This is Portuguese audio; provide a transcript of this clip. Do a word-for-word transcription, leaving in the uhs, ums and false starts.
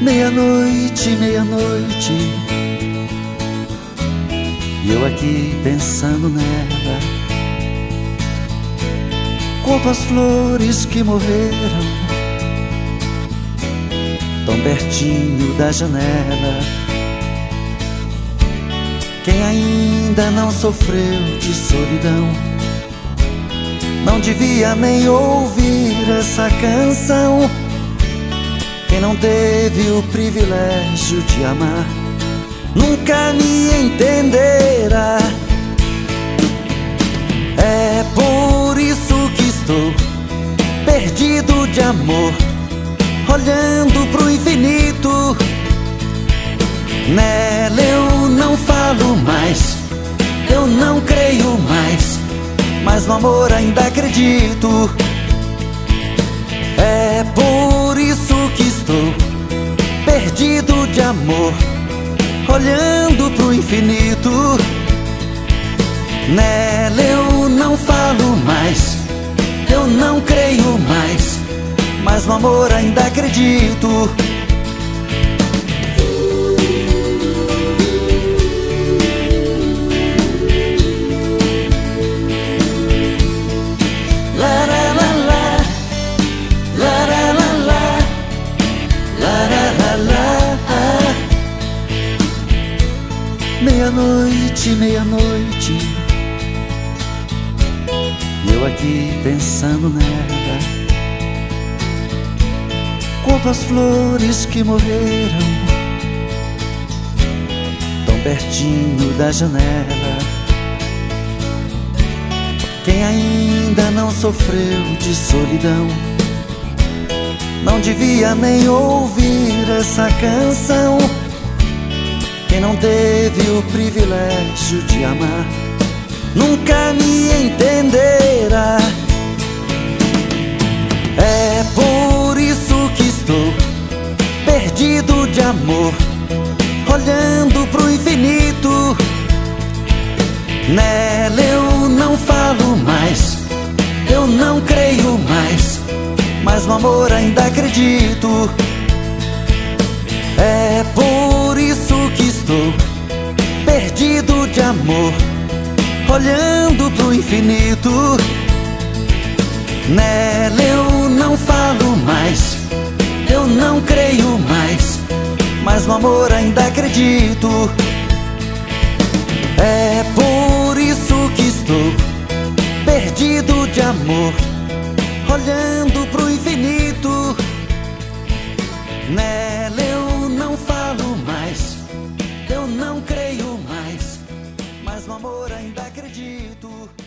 Meia-noite, meia-noite, e eu aqui pensando nela. Conto as flores que morreram tão pertinho da janela. Quem ainda não sofreu de solidão não devia nem ouvir essa canção. Quem não teve o privilégio de amar nunca me entenderá. É por isso que estou perdido de amor, olhando pro infinito. Nela eu não falo mais, eu não creio mais, mas no amor ainda acredito. É por isso que estou perdido de amor, olhando pro infinito. Nela eu não falo mais, eu não creio mais, mas no amor ainda acredito. Meia-noite, meia-noite, e eu aqui pensando nela. Conto as flores que morreram tão pertinho da janela. Quem ainda não sofreu de solidão não devia nem ouvir essa canção. Quem não teve o privilégio de amar nunca me entenderá. É por isso que estou perdido de amor, olhando pro infinito. Nela eu não falo mais, eu não creio mais, mas no amor ainda acredito. É por isso que estou perdido de amor, olhando pro infinito. Nela eu não falo mais, eu não creio mais, mas no amor ainda acredito. É por isso que estou perdido de amor, olhando pro infinito. Nela eu não falo mais, eu não creio mais, mas no amor ainda acredito.